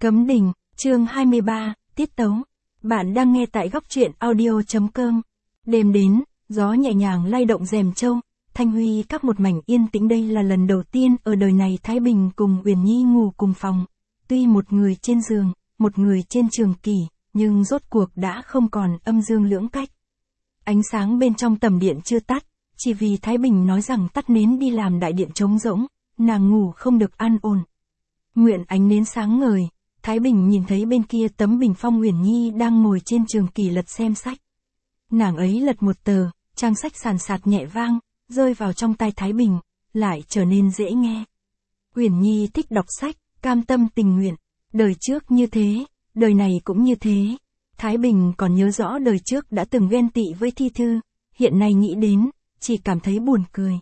Cấm đình, chương 23, tiết tấu. Bạn đang nghe tại góc truyện audio.com. Đêm đến, gió nhẹ nhàng lay động rèm châu, Thanh Huy các một mảnh yên tĩnh. Đây là lần đầu tiên ở đời này Thái Bình cùng Uyển Nhi ngủ cùng phòng. Tuy một người trên giường, một người trên trường kỷ, nhưng rốt cuộc đã không còn âm dương lưỡng cách. Ánh sáng bên trong tầm điện chưa tắt, chỉ vì Thái Bình nói rằng tắt nến đi làm đại điện trống rỗng, nàng ngủ không được an ổn. Nguyện ánh nến sáng ngời, Thái Bình nhìn thấy bên kia tấm bình phong Uyển Nhi đang ngồi trên trường kỷ lật xem sách. Nàng ấy lật một tờ, trang sách sàn sạt nhẹ vang, rơi vào trong tai Thái Bình, lại trở nên dễ nghe. Uyển Nhi thích đọc sách, cam tâm tình nguyện, đời trước như thế, đời này cũng như thế. Thái Bình còn nhớ rõ đời trước đã từng ghen tị với Thi Thư, hiện nay nghĩ đến, chỉ cảm thấy buồn cười.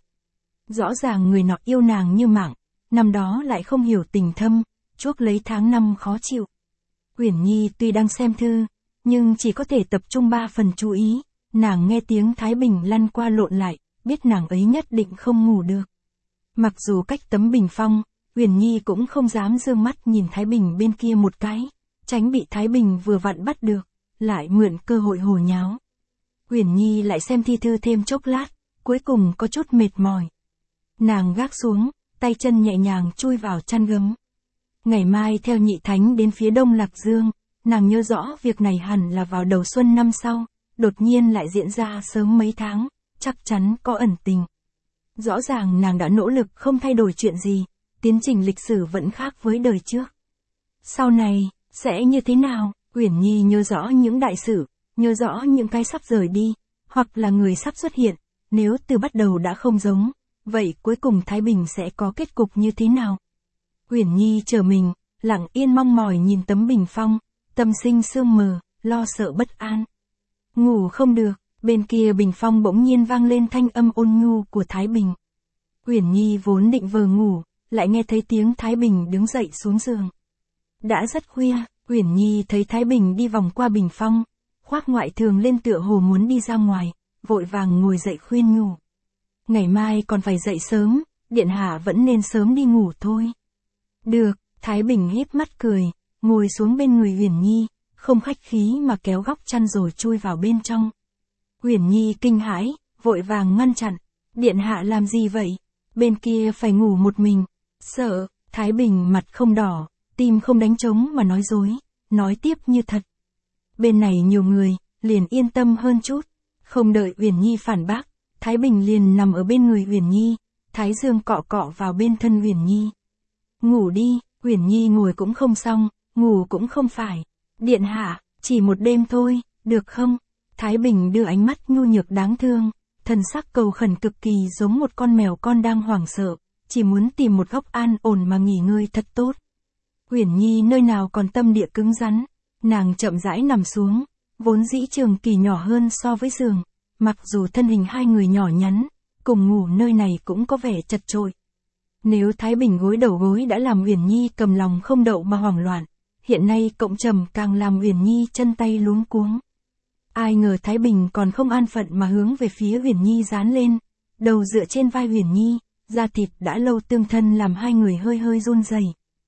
Rõ ràng người nọ yêu nàng như mạng, năm đó lại không hiểu tình thâm, chuốc lấy tháng năm khó chịu. Uyển Nhi tuy đang xem thư, nhưng chỉ có thể tập trung 3 phần chú ý, nàng nghe tiếng Thái Bình lăn qua lộn lại, biết nàng ấy nhất định không ngủ được. Mặc dù cách tấm bình phong, Uyển Nhi cũng không dám dương mắt nhìn Thái Bình bên kia một cái, tránh bị Thái Bình vừa vặn bắt được, lại mượn cơ hội hồ nháo. Uyển Nhi lại xem Thi Thư thêm chốc lát, cuối cùng có chút mệt mỏi. Nàng gác xuống, tay chân nhẹ nhàng chui vào chăn gấm. Ngày mai theo Nhị Thánh đến phía đông Lạc Dương, nàng nhớ rõ việc này hẳn là vào đầu xuân năm sau, đột nhiên lại diễn ra sớm mấy tháng, chắc chắn có ẩn tình. Rõ ràng nàng đã nỗ lực không thay đổi chuyện gì, tiến trình lịch sử vẫn khác với đời trước. Sau này, sẽ như thế nào? Uyển Nhi nhớ rõ những đại sự, nhớ rõ những cái sắp rời đi, hoặc là người sắp xuất hiện, nếu từ bắt đầu đã không giống, vậy cuối cùng Thái Bình sẽ có kết cục như thế nào? Uyển Nhi chờ mình, lặng yên mong mỏi nhìn tấm bình phong, tâm sinh sương mờ, lo sợ bất an. Ngủ không được, bên kia bình phong bỗng nhiên vang lên thanh âm ôn nhu của Thái Bình. Uyển Nhi vốn định vờ ngủ, lại nghe thấy tiếng Thái Bình đứng dậy xuống giường. Đã rất khuya, Uyển Nhi thấy Thái Bình đi vòng qua bình phong, khoác ngoại thường lên tựa hồ muốn đi ra ngoài, vội vàng ngồi dậy khuyên nhủ. Ngày mai còn phải dậy sớm, điện hạ vẫn nên sớm đi ngủ thôi. Được, Thái Bình híp mắt cười, ngồi xuống bên người Uyển Nhi, không khách khí mà kéo góc chăn rồi chui vào bên trong. Uyển Nhi kinh hãi, vội vàng ngăn chặn. Điện hạ làm gì vậy? Bên kia phải ngủ một mình. Sợ, Thái Bình mặt không đỏ, tim không đánh trống mà nói dối, nói tiếp như thật. Bên này nhiều người, liền yên tâm hơn chút. Không đợi Uyển Nhi phản bác, Thái Bình liền nằm ở bên người Uyển Nhi, thái dương cọ cọ vào bên thân Uyển Nhi. Ngủ đi, Uyển Nhi ngồi cũng không xong, ngủ cũng không phải. Điện hạ, chỉ một đêm thôi, được không? Thái Bình đưa ánh mắt nhu nhược đáng thương, thần sắc cầu khẩn cực kỳ giống một con mèo con đang hoảng sợ, chỉ muốn tìm một góc an ổn mà nghỉ ngơi thật tốt. Uyển Nhi nơi nào còn tâm địa cứng rắn, nàng chậm rãi nằm xuống, vốn dĩ trường kỷ nhỏ hơn so với giường, mặc dù thân hình hai người nhỏ nhắn, cùng ngủ nơi này cũng có vẻ chật chội. Nếu Thái Bình gối đầu gối đã làm Uyển Nhi cầm lòng không đậu mà hoảng loạn, hiện nay cộng trầm càng làm Uyển Nhi chân tay luống cuống. Ai ngờ Thái Bình còn không an phận mà hướng về phía Uyển Nhi dán lên, đầu dựa trên vai Uyển Nhi, da thịt đã lâu tương thân làm hai người hơi hơi run rẩy.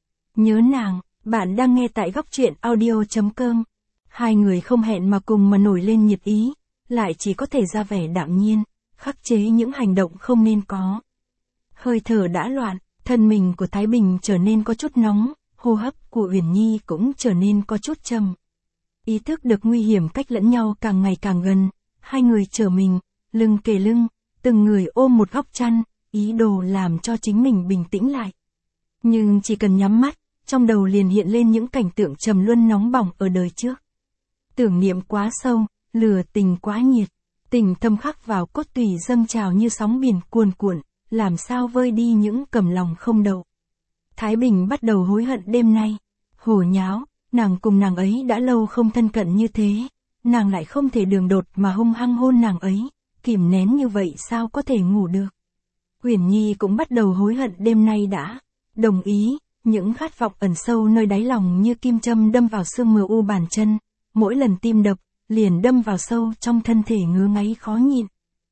Nhớ nàng, bạn đang nghe tại góc truyện audio.com. Hai người không hẹn mà cùng mà nổi lên nhiệt ý, lại chỉ có thể ra vẻ đạm nhiên, khắc chế những hành động không nên có. Hơi thở đã loạn, thân mình của Thái Bình trở nên có chút nóng, hô hấp của Uyển Nhi cũng trở nên có chút trầm. Ý thức được nguy hiểm cách lẫn nhau càng ngày càng gần, hai người trở mình, lưng kề lưng, từng người ôm một góc chăn, ý đồ làm cho chính mình bình tĩnh lại. Nhưng chỉ cần nhắm mắt, trong đầu liền hiện lên những cảnh tượng trầm luân nóng bỏng ở đời trước. Tưởng niệm quá sâu, lửa tình quá nhiệt, tình thâm khắc vào cốt tủy dâng trào như sóng biển cuồn cuộn, làm sao vơi đi những cầm lòng không đậu. Thái Bình bắt đầu hối hận đêm nay, hồ nháo, nàng cùng nàng ấy đã lâu không thân cận như thế, nàng lại không thể đường đột mà hung hăng hôn nàng ấy, kìm nén như vậy sao có thể ngủ được. Uyển Nhi cũng bắt đầu hối hận đêm nay đã đồng ý, những khát vọng ẩn sâu nơi đáy lòng như kim châm đâm vào xương mờ u bàn chân, mỗi lần tim đập, liền đâm vào sâu trong thân thể ngứa ngáy khó nhịn.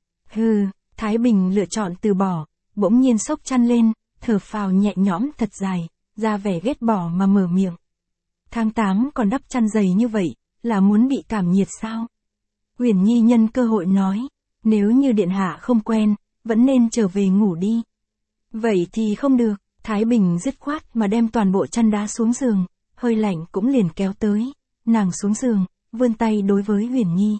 Hừ, Thái Bình lựa chọn từ bỏ, bỗng nhiên xốc chăn lên, thở phào nhẹ nhõm thật dài, ra vẻ ghét bỏ mà mở miệng. Tháng 8 còn đắp chăn dày như vậy, là muốn bị cảm nhiệt sao? Uyển Nhi nhân cơ hội nói, nếu như điện hạ không quen, vẫn nên trở về ngủ đi. Vậy thì không được, Thái Bình dứt khoát mà đem toàn bộ chăn đá xuống giường, hơi lạnh cũng liền kéo tới. Nàng xuống giường, vươn tay đối với Uyển Nhi.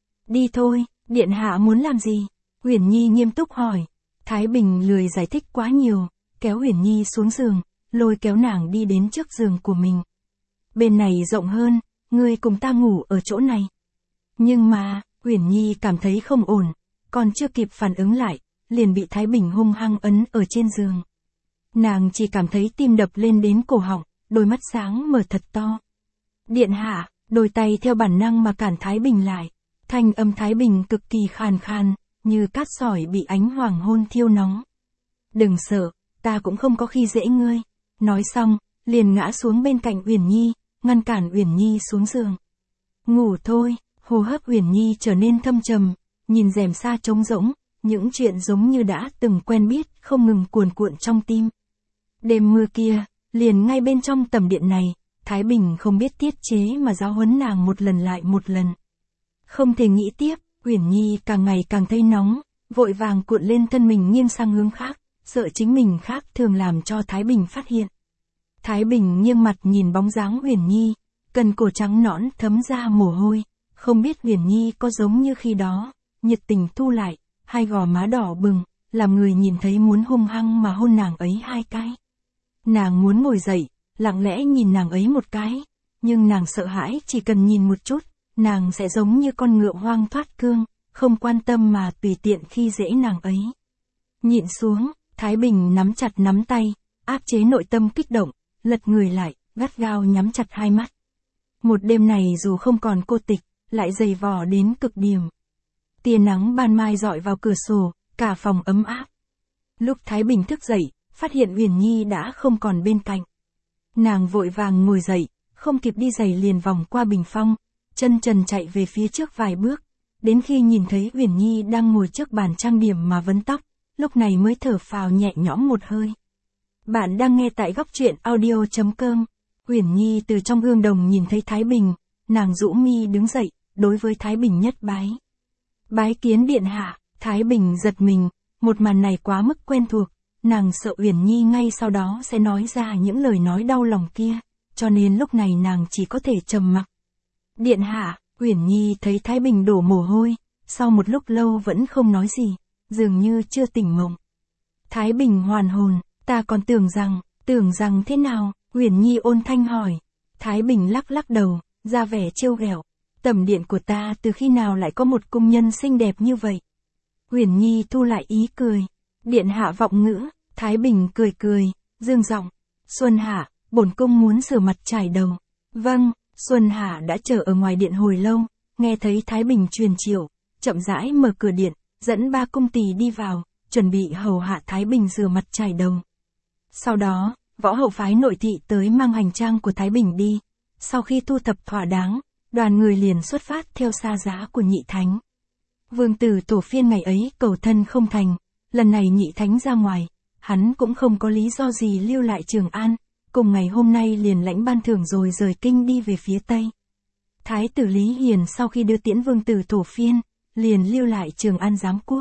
Đi thôi, điện hạ muốn làm gì? Uyển Nhi nghiêm túc hỏi. Thái Bình lười giải thích quá nhiều, kéo Uyển Nhi xuống giường, lôi kéo nàng đi đến trước giường của mình. Bên này rộng hơn, ngươi cùng ta ngủ ở chỗ này. Nhưng mà, Uyển Nhi cảm thấy không ổn, còn chưa kịp phản ứng lại, liền bị Thái Bình hung hăng ấn ở trên giường. Nàng chỉ cảm thấy tim đập lên đến cổ họng, đôi mắt sáng mở thật to. Điện hạ, đôi tay theo bản năng mà cản Thái Bình lại. Thanh âm Thái Bình cực kỳ khàn khàn, như cát sỏi bị ánh hoàng hôn thiêu nóng. Đừng sợ, ta cũng không có khi dễ ngươi. Nói xong, liền ngã xuống bên cạnh Uyển Nhi, ngăn cản Uyển Nhi xuống giường. Ngủ thôi, hô hấp Uyển Nhi trở nên thâm trầm, nhìn rèm sa trống rỗng, những chuyện giống như đã từng quen biết không ngừng cuồn cuộn trong tim. Đêm mưa kia, liền ngay bên trong tầm điện này, Thái Bình không biết tiết chế mà giáo huấn nàng một lần lại một lần. Không thể nghĩ tiếp, Uyển Nhi càng ngày càng thấy nóng, vội vàng cuộn lên thân mình nghiêng sang hướng khác, sợ chính mình khác thường làm cho Thái Bình phát hiện. Thái Bình nghiêng mặt nhìn bóng dáng Uyển Nhi, cần cổ trắng nõn thấm ra mồ hôi, không biết Uyển Nhi có giống như khi đó, nhiệt tình thu lại, hai gò má đỏ bừng, làm người nhìn thấy muốn hung hăng mà hôn nàng ấy hai cái. Nàng muốn ngồi dậy, lặng lẽ nhìn nàng ấy một cái, nhưng nàng sợ hãi chỉ cần nhìn một chút, nàng sẽ giống như con ngựa hoang thoát cương, không quan tâm mà tùy tiện khi dễ nàng ấy. Nhịn xuống, Thái Bình nắm chặt nắm tay, áp chế nội tâm kích động, lật người lại, gắt gao nhắm chặt hai mắt. Một đêm này dù không còn cô tịch, lại dày vò đến cực điểm. Tia nắng ban mai rọi vào cửa sổ, cả phòng ấm áp. Lúc Thái Bình thức dậy, phát hiện Uyển Nhi đã không còn bên cạnh. Nàng vội vàng ngồi dậy, không kịp đi giày liền vòng qua bình phong, chân trần chạy về phía trước vài bước, đến khi nhìn thấy Uyển Nhi đang ngồi trước bàn trang điểm mà vấn tóc, lúc này mới thở phào nhẹ nhõm một hơi. Bạn đang nghe tại góc truyện audio.com. Uyển Nhi từ trong gương đồng nhìn thấy Thái Bình, nàng rũ mi đứng dậy, đối với Thái Bình nhất bái. Bái kiến điện hạ, Thái Bình giật mình, một màn này quá mức quen thuộc, nàng sợ Uyển Nhi ngay sau đó sẽ nói ra những lời nói đau lòng kia, cho nên lúc này nàng chỉ có thể trầm mặc. Điện hạ, Uyển Nhi thấy Thái Bình đổ mồ hôi, sau một lúc lâu vẫn không nói gì, dường như chưa tỉnh mộng. Thái Bình hoàn hồn, ta còn tưởng rằng thế nào, Uyển Nhi ôn thanh hỏi. Thái Bình lắc lắc đầu, ra vẻ trêu ghẹo. Tầm điện của ta từ khi nào lại có một cung nhân xinh đẹp như vậy? Uyển Nhi thu lại ý cười. Điện hạ vọng ngữ, Thái Bình cười cười, dương giọng. Xuân Hạ, bổn cung muốn rửa mặt chải đầu. Vâng, Xuân Hạ đã chờ ở ngoài điện hồi lâu, nghe thấy Thái Bình truyền chiều, chậm rãi mở cửa điện, dẫn ba cung tỳ đi vào, chuẩn bị hầu hạ Thái Bình rửa mặt chải đầu. Sau đó, võ hậu phái nội thị tới mang hành trang của Thái Bình đi. Sau khi thu thập thỏa đáng, đoàn người liền xuất phát theo xa giá của Nhị Thánh. Vương tử Tổ Phiên ngày ấy cầu thân không thành, lần này Nhị Thánh ra ngoài, hắn cũng không có lý do gì lưu lại Trường An, cùng ngày hôm nay liền lãnh ban thưởng rồi rời kinh đi về phía Tây. Thái tử Lý Hiền sau khi đưa tiễn Vương tử Tổ Phiên, liền lưu lại Trường An giám quốc.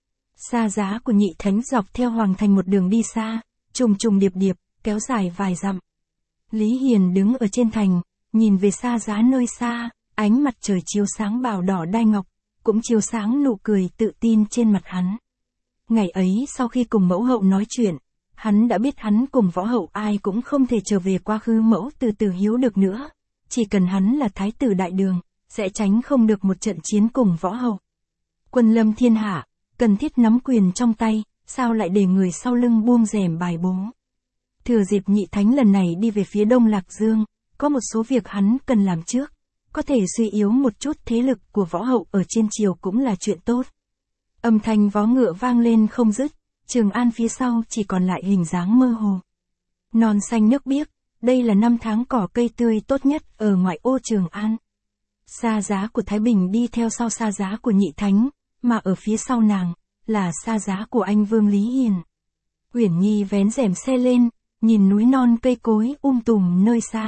Xa giá của Nhị Thánh dọc theo Hoàng Thành một đường đi xa, trùng trùng điệp điệp, kéo dài vài dặm. Lý Hiền đứng ở trên thành, nhìn về xa giá nơi xa, ánh mặt trời chiếu sáng bào đỏ đai ngọc, cũng chiếu sáng nụ cười tự tin trên mặt hắn. Ngày ấy sau khi cùng mẫu hậu nói chuyện, hắn đã biết hắn cùng võ hậu ai cũng không thể trở về quá khứ mẫu từ từ hiếu được nữa. Chỉ cần hắn là thái tử đại đường, sẽ tránh không được một trận chiến cùng võ hậu. Quân lâm thiên hạ, cần thiết nắm quyền trong tay, sao lại để người sau lưng buông rèm bài bố. Thừa dịp Nhị Thánh lần này đi về phía Đông Lạc Dương, có một số việc hắn cần làm trước, có thể suy yếu một chút thế lực của võ hậu ở trên triều cũng là chuyện tốt. Âm thanh vó ngựa vang lên không dứt, Trường An phía sau chỉ còn lại hình dáng mơ hồ. Non xanh nước biếc, đây là năm tháng cỏ cây tươi tốt nhất ở ngoại ô Trường An. Xa giá của Thái Bình đi theo sau xa giá của Nhị Thánh, mà ở phía sau nàng, là xa giá của anh Vương Lý Hiền. Uyển Nhi vén rèm xe lên, nhìn núi non cây cối tùm nơi xa,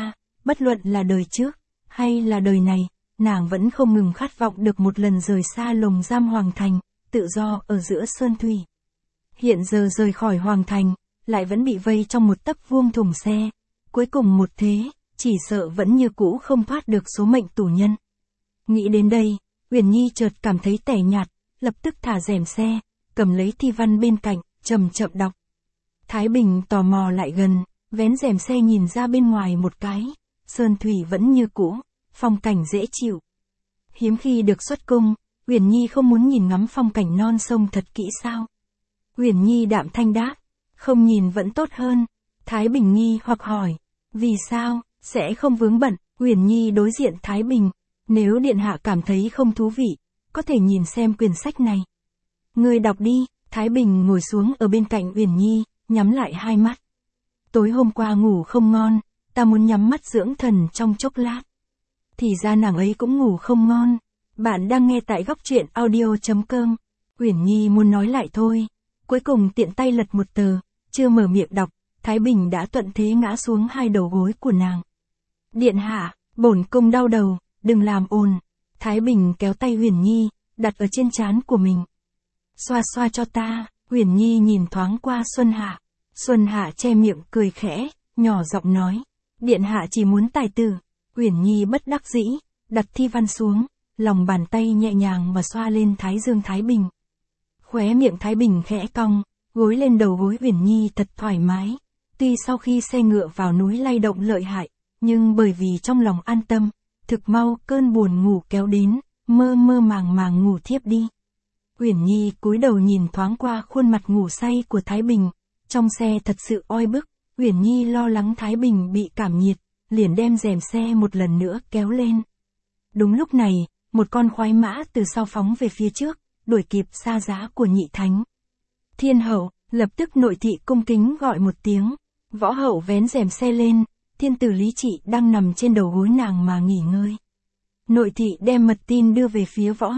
bất luận là đời trước, hay là đời này, nàng vẫn không ngừng khát vọng được một lần rời xa lồng giam Hoàng Thành, tự do ở giữa sơn thủy. Hiện giờ rời khỏi Hoàng Thành, lại vẫn bị vây trong một tấc vuông thùng xe. Cuối cùng một thế, chỉ sợ vẫn như cũ không thoát được số mệnh tù nhân. Nghĩ đến đây, Uyển Nhi chợt cảm thấy tẻ nhạt, lập tức thả rèm xe, cầm lấy thi văn bên cạnh, chậm chậm đọc. Thái Bình tò mò lại gần, vén rèm xe nhìn ra bên ngoài một cái, sơn thủy vẫn như cũ, phong cảnh dễ chịu. Hiếm khi được xuất cung, Uyển Nhi không muốn nhìn ngắm phong cảnh non sông thật kỹ sao? Uyển Nhi đạm thanh đáp, không nhìn vẫn tốt hơn. Thái Bình nghi hoặc hỏi, vì sao, sẽ không vướng bận? Uyển Nhi đối diện Thái Bình, nếu điện hạ cảm thấy không thú vị, có thể nhìn xem quyển sách này. Ngươi đọc đi. Thái Bình ngồi xuống ở bên cạnh Uyển Nhi, nhắm lại hai mắt. Tối hôm qua ngủ không ngon, ta muốn nhắm mắt dưỡng thần trong chốc lát. Thì ra nàng ấy cũng ngủ không ngon. Bạn đang nghe tại góc truyện audio.com. Uyển Nhi muốn nói lại thôi. Cuối cùng tiện tay lật một tờ, chưa mở miệng đọc, Thái Bình đã thuận thế ngã xuống hai đầu gối của nàng. Điện hạ, bổn cung đau đầu, đừng làm ồn. Thái Bình kéo tay Uyển Nhi, đặt ở trên trán của mình. Xoa xoa cho ta. Uyển Nhi nhìn thoáng qua Xuân Hạ. Xuân Hạ che miệng cười khẽ, nhỏ giọng nói. Điện hạ chỉ muốn tài tử. Uyển Nhi bất đắc dĩ, đặt thi văn xuống, lòng bàn tay nhẹ nhàng mà xoa lên thái dương Thái Bình. Khóe miệng Thái Bình khẽ cong, gối lên đầu gối Uyển Nhi thật thoải mái. Tuy sau khi xe ngựa vào núi lay động lợi hại, nhưng bởi vì trong lòng an tâm, thực mau cơn buồn ngủ kéo đến, mơ mơ màng màng ngủ thiếp đi. Uyển Nhi cúi đầu nhìn thoáng qua khuôn mặt ngủ say của Thái Bình, trong xe thật sự oi bức, Uyển Nhi lo lắng Thái Bình bị cảm nhiệt, liền đem rèm xe một lần nữa kéo lên. Đúng lúc này, một con khoái mã từ sau phóng về phía trước, đuổi kịp xa giá của Nhị Thánh. Thiên hậu, lập tức nội thị cung kính gọi một tiếng, võ hậu vén rèm xe lên, thiên tử Lý Trị đang nằm trên đầu gối nàng mà nghỉ ngơi. Nội thị đem mật tin đưa về phía võ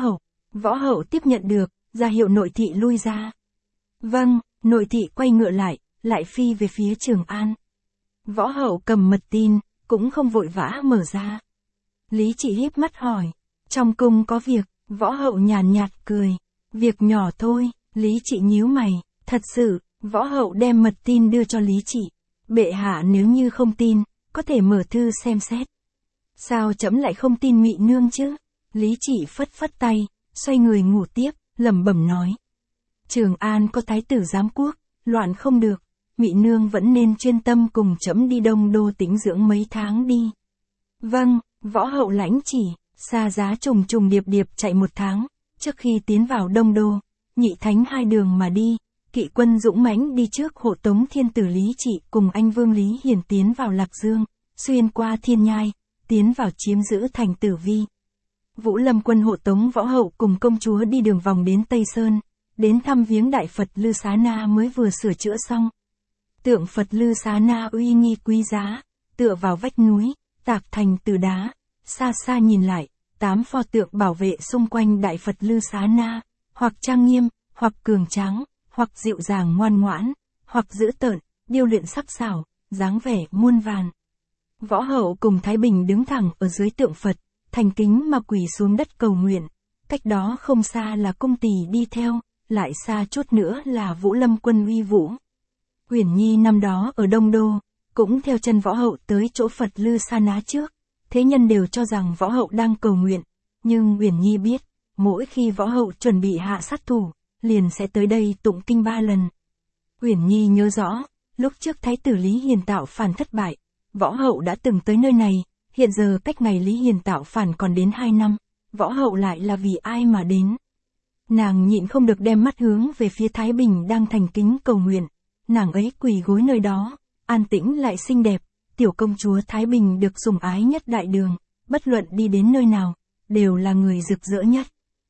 hậu tiếp nhận được, ra hiệu nội thị lui ra. Vâng, nội thị quay ngựa lại phi về phía Trường An. Võ hậu cầm mật tin, cũng không vội vã mở ra. Lý Trị híp mắt hỏi, trong cung có việc, võ hậu nhàn nhạt cười, việc nhỏ thôi. Lý Trị nhíu mày, thật sự, võ hậu đem mật tin đưa cho Lý Trị. Bệ hạ nếu như không tin, có thể mở thư xem xét. Sao trẫm lại không tin Mị nương chứ? Lý Trị phất phất tay, xoay người ngủ tiếp, lẩm bẩm nói. Trường An có thái tử giám quốc, loạn không được, Mị nương vẫn nên chuyên tâm cùng trẫm đi Đông Đô tĩnh dưỡng mấy tháng đi. Vâng, võ hậu lãnh chỉ, xa giá trùng trùng điệp điệp chạy một tháng, trước khi tiến vào Đông Đô, Nhị Thánh hai đường mà đi, kỵ quân dũng mãnh đi trước hộ tống thiên tử Lý Trị cùng anh vương Lý Hiển tiến vào Lạc Dương, xuyên qua Thiên Nhai, tiến vào chiếm giữ thành Tử Vi. Vũ Lâm quân hộ tống võ hậu cùng công chúa đi đường vòng đến Tây Sơn, đến thăm viếng đại Phật Lư Xá Na mới vừa sửa chữa xong. Tượng Phật Lư Xá Na uy nghi quý giá, tựa vào vách núi, tạc thành từ đá, xa xa nhìn lại, 8 pho tượng bảo vệ xung quanh đại Phật Lư Xá Na, hoặc trang nghiêm, hoặc cường tráng, hoặc dịu dàng ngoan ngoãn, hoặc dữ tợn, điêu luyện sắc sảo, dáng vẻ muôn vàn. Võ hậu cùng Thái Bình đứng thẳng ở dưới tượng Phật, thành kính mà quỳ xuống đất cầu nguyện. Cách đó không xa là cung tỳ đi theo, lại xa chút nữa là Vũ Lâm quân uy vũ. Uyển Nhi năm đó ở Đông Đô, cũng theo chân võ hậu tới chỗ Phật Lư Xá Na trước. Thế nhân đều cho rằng võ hậu đang cầu nguyện, nhưng Uyển Nhi biết, mỗi khi võ hậu chuẩn bị hạ sát thủ, liền sẽ tới đây tụng kinh 3 lần. Uyển Nhi nhớ rõ, lúc trước thái tử Lý Hiền tạo phản thất bại, võ hậu đã từng tới nơi này, hiện giờ cách ngày Lý Hiền tạo phản còn đến 2 năm, võ hậu lại là vì ai mà đến. Nàng nhịn không được đem mắt hướng về phía Thái Bình đang thành kính cầu nguyện, nàng ấy quỳ gối nơi đó, an tĩnh lại xinh đẹp, tiểu công chúa Thái Bình được sủng ái nhất đại đường, bất luận đi đến nơi nào, đều là người rực rỡ nhất.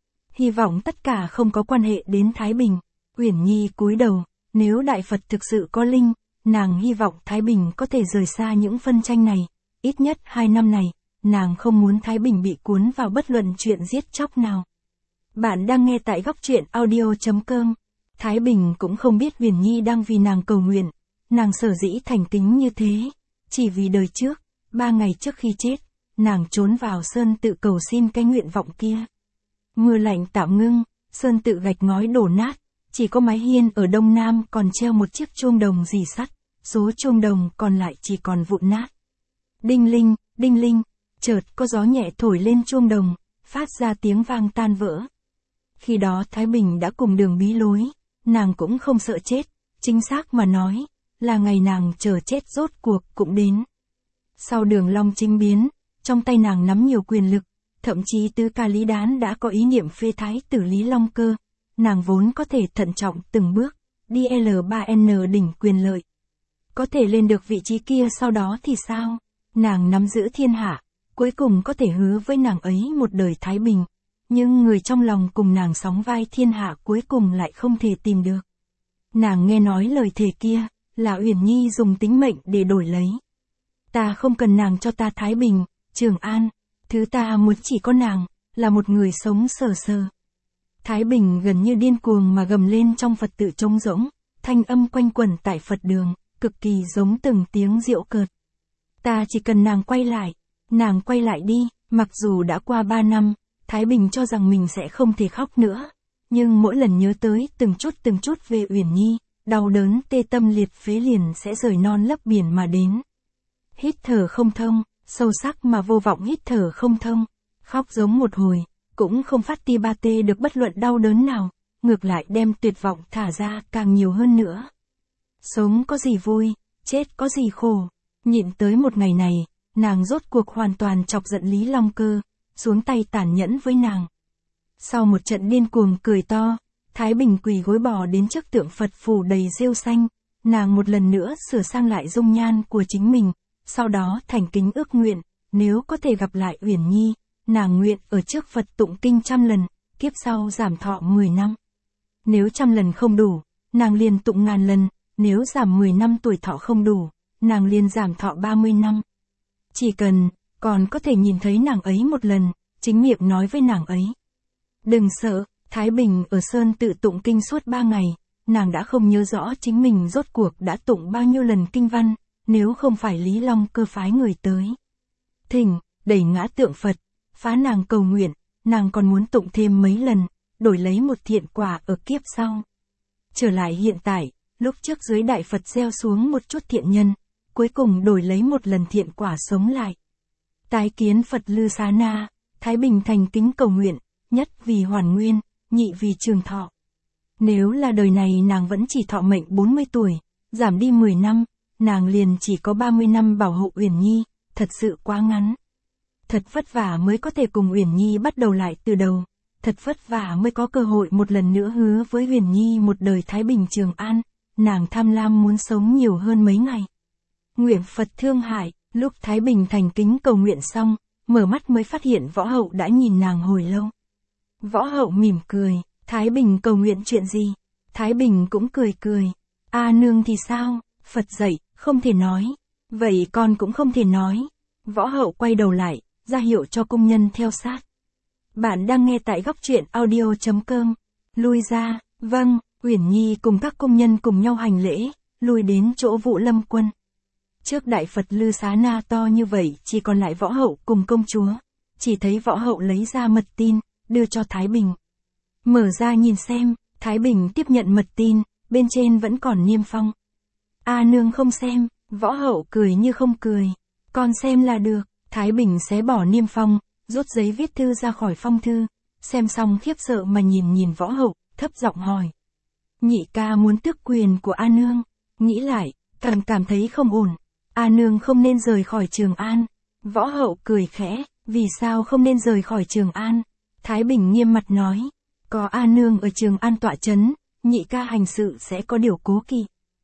Hy vọng tất cả không có quan hệ đến Thái Bình. Uyển Nhi cúi đầu, nếu Đại Phật thực sự có linh, nàng hy vọng Thái Bình có thể rời xa những phân tranh này. Ít nhất 2 năm này, nàng không muốn Thái Bình bị cuốn vào bất luận chuyện giết chóc nào. Bạn đang nghe tại góc truyện audio.com. Thái Bình cũng không biết Uyển Nhi đang vì nàng cầu nguyện, nàng sở dĩ thành kính như thế, chỉ vì đời trước, 3 ngày trước khi chết, nàng trốn vào sơn tự cầu xin cái nguyện vọng kia. Mưa lạnh tạm ngưng, sơn tự gạch ngói đổ nát, chỉ có mái hiên ở đông nam còn treo một chiếc chuông đồng rì sắt, số chuông đồng còn lại chỉ còn vụn nát. Đinh linh, chợt có gió nhẹ thổi lên chuông đồng, phát ra tiếng vang tan vỡ. Khi đó Thái Bình đã cùng đường bí lối, nàng cũng không sợ chết, chính xác mà nói, là ngày nàng chờ chết rốt cuộc cũng đến. Sau Đường Long chinh biến, trong tay nàng nắm nhiều quyền lực, thậm chí tứ ca Lý Đán đã có ý niệm phê thái tử Lý Long Cơ, nàng vốn có thể thận trọng từng bước, đi L3N đỉnh quyền lợi. Có thể lên được vị trí kia sau đó thì sao? Nàng nắm giữ thiên hạ, cuối cùng có thể hứa với nàng ấy một đời thái bình, nhưng người trong lòng cùng nàng sóng vai thiên hạ cuối cùng lại không thể tìm được. Nàng nghe nói lời thề kia, là Uyển Nhi dùng tính mệnh để đổi lấy. Ta không cần nàng cho ta thái bình, Trường An, thứ ta muốn chỉ có nàng, là một người sống sờ sờ. Thái Bình gần như điên cuồng mà gầm lên trong Phật tự trống rỗng, thanh âm quanh quẩn tại Phật đường, cực kỳ giống từng tiếng giễu cợt. Ta chỉ cần nàng quay lại đi, mặc dù đã qua 3 năm, Thái Bình cho rằng mình sẽ không thể khóc nữa, nhưng mỗi lần nhớ tới từng chút về Uyển Nhi, đau đớn tê tâm liệt phế liền sẽ rời non lấp biển mà đến. Hít thở không thông, sâu sắc mà vô vọng hít thở không thông, khóc giống một hồi, cũng không phát ti ba tê được bất luận đau đớn nào, ngược lại đem tuyệt vọng thả ra càng nhiều hơn nữa. Sống có gì vui, chết có gì khổ, nhịn tới một ngày này, nàng rốt cuộc hoàn toàn chọc giận Lý Long Cơ, xuống tay tàn nhẫn với nàng. Sau một trận điên cuồng cười to, Thái Bình quỳ gối bò đến trước tượng Phật phủ đầy rêu xanh, nàng một lần nữa sửa sang lại dung nhan của chính mình, sau đó thành kính ước nguyện, nếu có thể gặp lại Uyển Nhi, nàng nguyện ở trước Phật tụng kinh 100 lần, kiếp sau giảm thọ 10 năm. Nếu 100 lần không đủ, nàng liền tụng 1000 lần, nếu giảm 10 năm tuổi thọ không đủ, nàng liền giảm thọ 30 năm. Chỉ cần, còn có thể nhìn thấy nàng ấy một lần, chính miệng nói với nàng ấy. Đừng sợ, Thái Bình ở Sơn tự tụng kinh suốt 3 ngày, nàng đã không nhớ rõ chính mình rốt cuộc đã tụng bao nhiêu lần kinh văn, nếu không phải Lý Long Cơ phái người tới. Thỉnh, đẩy ngã tượng Phật, phá nàng cầu nguyện, nàng còn muốn tụng thêm mấy lần, đổi lấy một thiện quả ở kiếp sau. Trở lại hiện tại, lúc trước dưới đại Phật gieo xuống một chút thiện nhân, cuối cùng đổi lấy một lần thiện quả sống lại. Tái kiến Phật Lư Xá Na, Thái Bình thành kính cầu nguyện, nhất vì hoàn nguyên, nhị vì trường thọ. Nếu là đời này nàng vẫn chỉ thọ mệnh 40 tuổi, giảm đi 10 năm, nàng liền chỉ có 30 năm bảo hộ Uyển Nhi, thật sự quá ngắn. Thật vất vả mới có thể cùng Uyển Nhi bắt đầu lại từ đầu, thật vất vả mới có cơ hội một lần nữa hứa với Uyển Nhi một đời thái bình Trường An, nàng tham lam muốn sống nhiều hơn mấy ngày. Nguyện Phật thương hại, lúc Thái Bình thành kính cầu nguyện xong, mở mắt mới phát hiện Võ Hậu đã nhìn nàng hồi lâu. Võ Hậu mỉm cười, Thái Bình cầu nguyện chuyện gì? Thái Bình cũng cười cười. A nương thì sao? Phật dạy, không thể nói. Vậy con cũng không thể nói. Võ Hậu quay đầu lại, ra hiệu cho cung nhân theo sát. Bạn đang nghe tại góc truyện audio.com. Lui ra, vâng, Uyển Nhi cùng các cung nhân cùng nhau hành lễ, lui đến chỗ Vũ Lâm Quân. Trước đại Phật Lư Xá Na to như vậy chỉ còn lại Võ Hậu cùng công chúa. Chỉ thấy Võ Hậu lấy ra mật tin, đưa cho Thái Bình. Mở ra nhìn xem, Thái Bình tiếp nhận mật tin, bên trên vẫn còn niêm phong. A nương không xem, Võ Hậu cười như không cười. Con xem là được, Thái Bình xé bỏ niêm phong, rút giấy viết thư ra khỏi phong thư, xem xong khiếp sợ mà nhìn Võ Hậu, thấp giọng hỏi. Nhị ca muốn tước quyền của A nương, nghĩ lại, cảm thấy không ổn. A nương không nên rời khỏi Trường An. Võ Hậu cười khẽ, vì sao không nên rời khỏi Trường An? Thái Bình nghiêm mặt nói, có A nương ở Trường An tọa chấn, nhị ca hành sự sẽ có điều cố kỵ.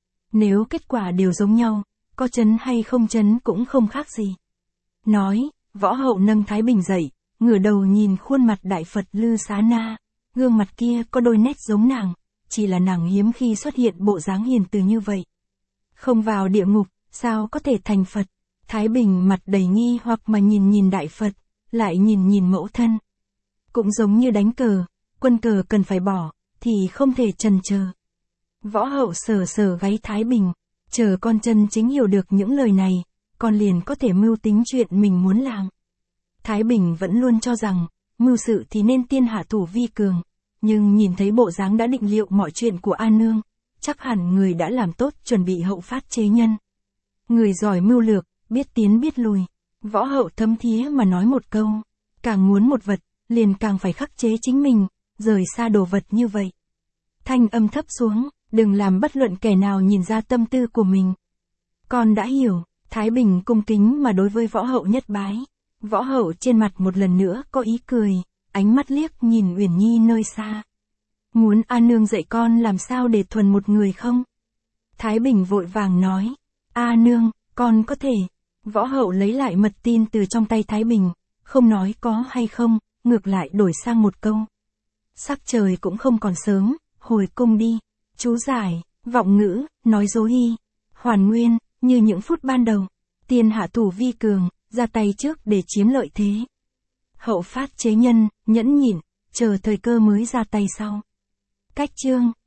Nếu kết quả đều giống nhau, có chấn hay không chấn cũng không khác gì. Nói, Võ Hậu nâng Thái Bình dậy, ngửa đầu nhìn khuôn mặt đại Phật Lư Xá Na, gương mặt kia có đôi nét giống nàng, chỉ là nàng hiếm khi xuất hiện bộ dáng hiền từ như vậy. Không vào địa ngục, sao có thể thành Phật? Thái Bình mặt đầy nghi hoặc mà nhìn đại Phật, lại nhìn mẫu thân. Cũng giống như đánh cờ, quân cờ cần phải bỏ, thì không thể chần chờ. Võ Hậu sờ gáy Thái Bình, chờ con chân chính hiểu được những lời này, con liền có thể mưu tính chuyện mình muốn làm. Thái Bình vẫn luôn cho rằng, mưu sự thì nên tiên hạ thủ vi cường, nhưng nhìn thấy bộ dáng đã định liệu mọi chuyện của A Nương, chắc hẳn người đã làm tốt chuẩn bị hậu phát chế nhân. Người giỏi mưu lược, biết tiến biết lùi. Võ Hậu thấm thía mà nói một câu, càng muốn một vật, liền càng phải khắc chế chính mình, rời xa đồ vật như vậy. Thanh âm thấp xuống, đừng làm bất luận kẻ nào nhìn ra tâm tư của mình. Con đã hiểu. Thái Bình cung kính mà đối với Võ Hậu nhất bái. Võ Hậu trên mặt một lần nữa có ý cười, ánh mắt liếc nhìn Uyển Nhi nơi xa. Muốn A Nương dạy con làm sao để thuần một người không? Thái Bình vội vàng nói, A Nương, con có thể. Võ Hậu lấy lại mật tin từ trong tay Thái Bình, không nói có hay không, ngược lại đổi sang một câu. Sắc trời cũng không còn sớm, hồi cung đi. Chú giải, vọng ngữ, nói dối y, hoàn nguyên, như những phút ban đầu. Tiên hạ thủ vi cường, ra tay trước để chiếm lợi thế. Hậu phát chế nhân, nhẫn nhịn, chờ thời cơ mới ra tay sau. Cách chương